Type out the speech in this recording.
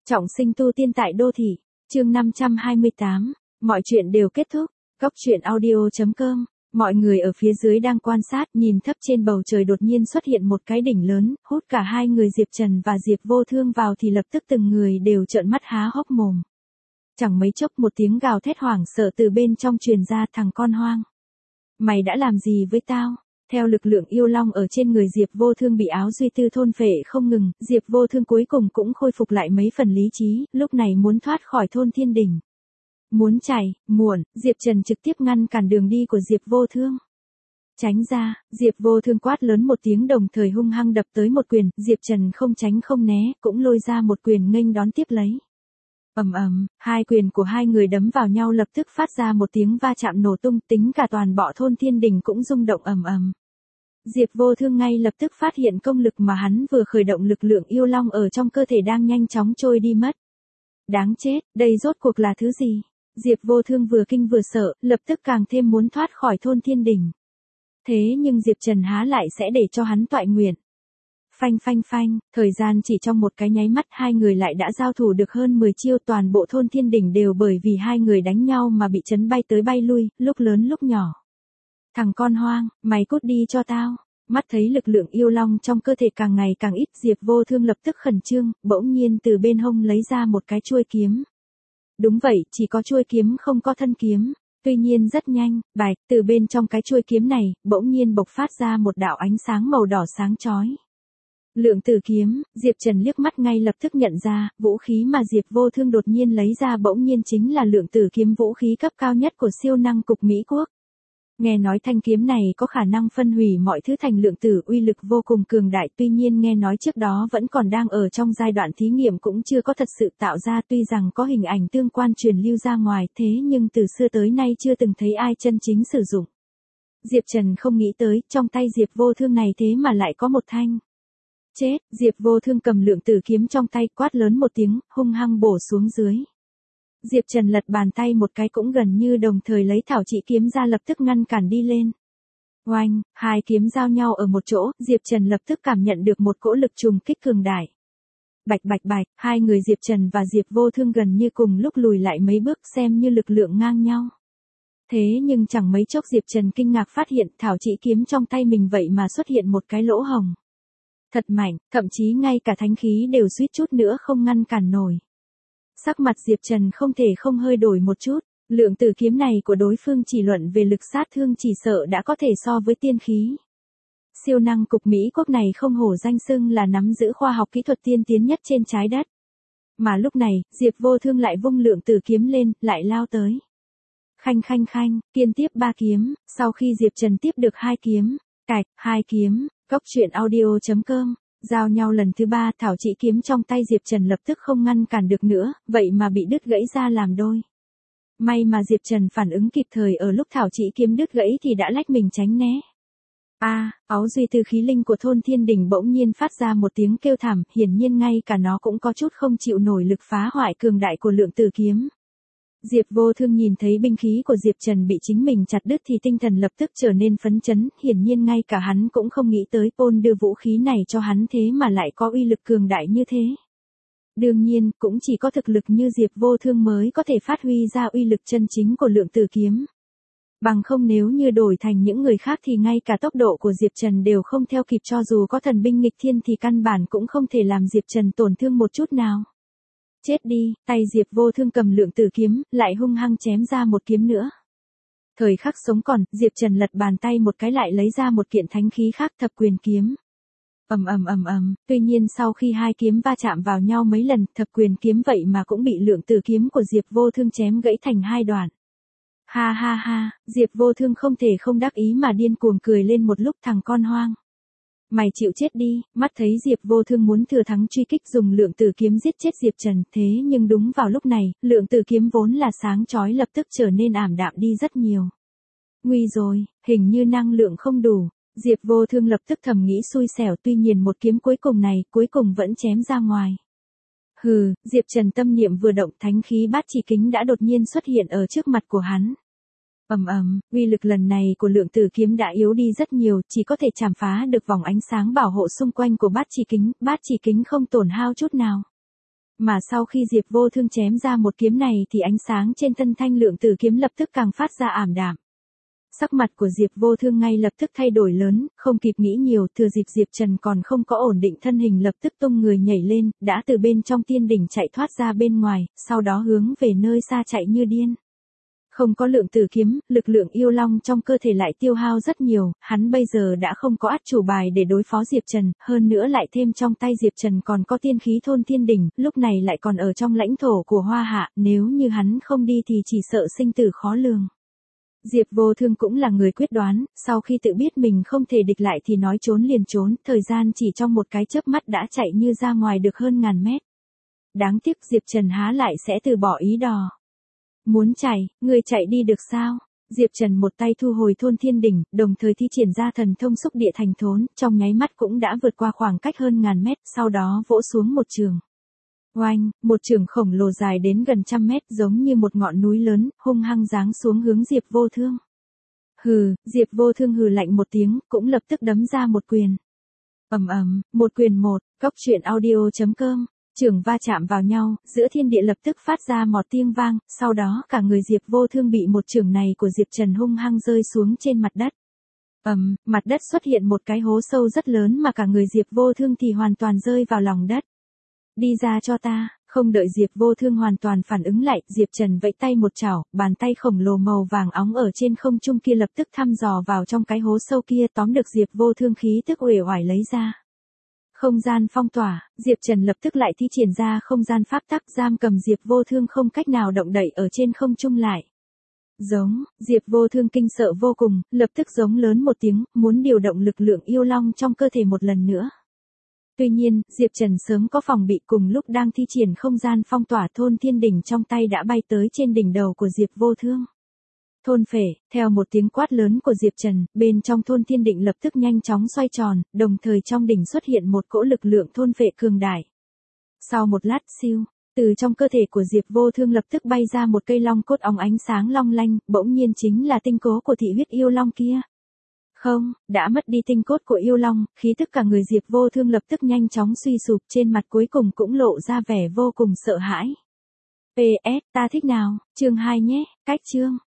Trọng sinh tu tiên tại đô thị, chương 528, mọi chuyện đều kết thúc, góc truyện audio.com, mọi người ở phía dưới đang quan sát, nhìn thấp trên bầu trời đột nhiên xuất hiện một cái đỉnh lớn, hút cả hai người Diệp Trần và Diệp Vô Thương vào thì lập tức từng người đều trợn mắt há hốc mồm. Chẳng mấy chốc một tiếng gào thét hoảng sợ từ bên trong truyền ra, thằng con hoang. Mày đã làm gì với tao? Theo lực lượng yêu long ở trên người Diệp Vô Thương bị áo duy tư thôn phệ không ngừng, Diệp Vô Thương cuối cùng cũng khôi phục lại mấy phần lý trí, lúc này muốn thoát khỏi thôn thiên đỉnh. Muốn chạy, muộn, Diệp Trần trực tiếp ngăn cản đường đi của Diệp Vô Thương. Tránh ra, Diệp Vô Thương quát lớn một tiếng đồng thời hung hăng đập tới một quyền, Diệp Trần không tránh không né, cũng lôi ra một quyền nghênh đón tiếp lấy. Ầm ầm, hai quyền của hai người đấm vào nhau lập tức phát ra một tiếng va chạm nổ tung, tính cả toàn bộ thôn thiên đình cũng rung động ầm ầm. Diệp Vô Thương ngay lập tức phát hiện công lực mà hắn vừa khởi động, lực lượng yêu long ở trong cơ thể đang nhanh chóng trôi đi mất. Đáng chết, đây rốt cuộc là thứ gì? Diệp Vô Thương vừa kinh vừa sợ, lập tức càng thêm muốn thoát khỏi thôn thiên đình. Thế nhưng Diệp Trần há lại sẽ để cho hắn toại nguyện. Phanh phanh phanh, thời gian chỉ trong một cái nháy mắt hai người lại đã giao thủ được hơn 10 chiêu, toàn bộ thôn thiên đỉnh đều bởi vì hai người đánh nhau mà bị chấn bay tới bay lui, lúc lớn lúc nhỏ. Thằng con hoang, mày cút đi cho tao. Mắt thấy lực lượng yêu long trong cơ thể càng ngày càng ít, Diệp Vô Thương lập tức khẩn trương, bỗng nhiên từ bên hông lấy ra một cái chuôi kiếm. Đúng vậy, chỉ có chuôi kiếm không có thân kiếm. Tuy nhiên rất nhanh, từ bên trong cái chuôi kiếm này, bỗng nhiên bộc phát ra một đạo ánh sáng màu đỏ sáng chói. Lượng tử kiếm, Diệp Trần liếc mắt ngay lập tức nhận ra, vũ khí mà Diệp Vô Thương đột nhiên lấy ra bỗng nhiên chính là lượng tử kiếm, vũ khí cấp cao nhất của siêu năng cục Mỹ Quốc. Nghe nói thanh kiếm này có khả năng phân hủy mọi thứ thành lượng tử, uy lực vô cùng cường đại, tuy nhiên nghe nói trước đó vẫn còn đang ở trong giai đoạn thí nghiệm, cũng chưa có thật sự tạo ra, tuy rằng có hình ảnh tương quan truyền lưu ra ngoài, thế nhưng từ xưa tới nay chưa từng thấy ai chân chính sử dụng. Diệp Trần không nghĩ tới, trong tay Diệp Vô Thương này thế mà lại có một thanh. Chết, Diệp Vô Thương cầm lượng tử kiếm trong tay, quát lớn một tiếng, hung hăng bổ xuống dưới. Diệp Trần lật bàn tay một cái cũng gần như đồng thời lấy thảo trị kiếm ra lập tức ngăn cản đi lên. Oanh, hai kiếm giao nhau ở một chỗ, Diệp Trần lập tức cảm nhận được một cỗ lực trùng kích cường đại. Bạch bạch bạch, hai người Diệp Trần và Diệp Vô Thương gần như cùng lúc lùi lại mấy bước, xem như lực lượng ngang nhau. Thế nhưng chẳng mấy chốc Diệp Trần kinh ngạc phát hiện thảo trị kiếm trong tay mình vậy mà xuất hiện một cái lỗ hổng. Thật mạnh, thậm chí ngay cả thánh khí đều suýt chút nữa không ngăn cản nổi. Sắc mặt Diệp Trần không thể không hơi đổi một chút, lượng tử kiếm này của đối phương chỉ luận về lực sát thương chỉ sợ đã có thể so với tiên khí. Siêu năng cục Mỹ Quốc này không hổ danh xưng là nắm giữ khoa học kỹ thuật tiên tiến nhất trên trái đất. Mà lúc này, Diệp Vô Thương lại vung lượng tử kiếm lên, lại lao tới. Khanh khanh khanh, liên tiếp 3 kiếm, sau khi Diệp Trần tiếp được 2 kiếm, hai kiếm, góc truyện audio.com. Giao nhau lần thứ 3, thảo trị kiếm trong tay Diệp Trần lập tức không ngăn cản được nữa, vậy mà bị đứt gãy ra làm đôi. May mà Diệp Trần phản ứng kịp thời, ở lúc thảo trị kiếm đứt gãy thì đã lách mình tránh né. Áo duy tư khí linh của thôn thiên đỉnh bỗng nhiên phát ra một tiếng kêu thảm, hiển nhiên ngay cả nó cũng có chút không chịu nổi lực phá hoại cường đại của lượng tử kiếm. Diệp Vô Thương nhìn thấy binh khí của Diệp Trần bị chính mình chặt đứt thì tinh thần lập tức trở nên phấn chấn, hiển nhiên ngay cả hắn cũng không nghĩ tới Paul đưa vũ khí này cho hắn thế mà lại có uy lực cường đại như thế. Đương nhiên, cũng chỉ có thực lực như Diệp Vô Thương mới có thể phát huy ra uy lực chân chính của lượng tử kiếm. Bằng không nếu như đổi thành những người khác thì ngay cả tốc độ của Diệp Trần đều không theo kịp, cho dù có thần binh nghịch thiên thì căn bản cũng không thể làm Diệp Trần tổn thương một chút nào. Chết đi, tay Diệp Vô Thương cầm lượng tử kiếm, lại hung hăng chém ra một kiếm nữa. Thời khắc sống còn, Diệp Trần lật bàn tay một cái lại lấy ra một kiện thánh khí khác, thập quyền kiếm. Ầm ầm ầm ầm, tuy nhiên sau khi hai kiếm va chạm vào nhau mấy lần, thập quyền kiếm vậy mà cũng bị lượng tử kiếm của Diệp Vô Thương chém gãy thành 2 đoạn. Ha ha ha, Diệp Vô Thương không thể không đắc ý mà điên cuồng cười lên một lúc, thằng con hoang. Mày chịu chết đi, mắt thấy Diệp Vô Thương muốn thừa thắng truy kích dùng lượng tử kiếm giết chết Diệp Trần, thế nhưng đúng vào lúc này, lượng tử kiếm vốn là sáng chói lập tức trở nên ảm đạm đi rất nhiều. Nguy rồi, hình như năng lượng không đủ, Diệp Vô Thương lập tức thầm nghĩ xui xẻo, tuy nhiên một kiếm cuối cùng này, cuối cùng vẫn chém ra ngoài. Hừ, Diệp Trần tâm niệm vừa động, thánh khí bát chỉ kính đã đột nhiên xuất hiện ở trước mặt của hắn. Ầm ầm, uy lực lần này của lượng tử kiếm đã yếu đi rất nhiều, chỉ có thể chạm phá được vòng ánh sáng bảo hộ xung quanh của bát chỉ kính không tổn hao chút nào. Mà sau khi Diệp Vô Thương chém ra một kiếm này thì ánh sáng trên thân thanh lượng tử kiếm lập tức càng phát ra ảm đạm. Sắc mặt của Diệp Vô Thương ngay lập tức thay đổi lớn, không kịp nghĩ nhiều, thừa dịp Diệp Trần còn không có ổn định thân hình lập tức tung người nhảy lên, đã từ bên trong tiên đỉnh chạy thoát ra bên ngoài, sau đó hướng về nơi xa chạy như điên. Không có lượng tử kiếm, lực lượng yêu long trong cơ thể lại tiêu hao rất nhiều, hắn bây giờ đã không có át chủ bài để đối phó Diệp Trần, hơn nữa lại thêm trong tay Diệp Trần còn có tiên khí thôn thiên đỉnh, lúc này lại còn ở trong lãnh thổ của Hoa Hạ, nếu như hắn không đi thì chỉ sợ sinh tử khó lường. Diệp Vô Thương cũng là người quyết đoán, sau khi tự biết mình không thể địch lại thì nói trốn liền trốn, thời gian chỉ trong một cái chớp mắt đã chạy như ra ngoài được hơn ngàn mét. Đáng tiếc Diệp Trần há lại sẽ từ bỏ ý đò. Muốn chạy, người chạy đi được sao? Diệp Trần một tay thu hồi thôn thiên đỉnh, đồng thời thi triển ra thần thông xúc địa thành thốn, trong nháy mắt cũng đã vượt qua khoảng cách hơn ngàn mét, sau đó vỗ xuống một trường. Oanh, một trường khổng lồ dài đến gần trăm mét giống như một ngọn núi lớn, hung hăng giáng xuống hướng Diệp Vô Thương. Hừ, Diệp Vô Thương hừ lạnh một tiếng, cũng lập tức đấm ra một quyền. Ầm ầm, một quyền một, goctruyện.audio.com. Trường va chạm vào nhau, giữa thiên địa lập tức phát ra một tiếng vang, sau đó cả người Diệp Vô Thương bị một chưởng này của Diệp Trần hung hăng rơi xuống trên mặt đất. Mặt đất xuất hiện một cái hố sâu rất lớn mà cả người Diệp Vô Thương thì hoàn toàn rơi vào lòng đất. Đi ra cho ta, không đợi Diệp Vô Thương hoàn toàn phản ứng lại, Diệp Trần vẫy tay một chảo, bàn tay khổng lồ màu vàng óng ở trên không trung kia lập tức thăm dò vào trong cái hố sâu kia, tóm được Diệp Vô Thương khí tức uể oải lấy ra. Không gian phong tỏa, Diệp Trần lập tức lại thi triển ra không gian pháp tắc giam cầm Diệp Vô Thương không cách nào động đậy ở trên không trung lại. Giống, Diệp Vô Thương kinh sợ vô cùng, lập tức giống lớn một tiếng, muốn điều động lực lượng yêu long trong cơ thể một lần nữa. Tuy nhiên, Diệp Trần sớm có phòng bị, cùng lúc đang thi triển không gian phong tỏa thôn thiên đỉnh trong tay đã bay tới trên đỉnh đầu của Diệp Vô Thương. Thôn phệ, theo một tiếng quát lớn của Diệp Trần, bên trong thôn thiên đỉnh lập tức nhanh chóng xoay tròn, đồng thời trong đỉnh xuất hiện một cỗ lực lượng thôn phệ cường đại. Sau một lát siêu, từ trong cơ thể của Diệp Vô Thương lập tức bay ra một cây long cốt óng ánh sáng long lanh, bỗng nhiên chính là tinh cố của thị huyết yêu long kia. Không, đã mất đi tinh cốt của yêu long, khí tức cả người Diệp Vô Thương lập tức nhanh chóng suy sụp, trên mặt cuối cùng cũng lộ ra vẻ vô cùng sợ hãi. PS, ta thích nào, chương 2 nhé, cách chương.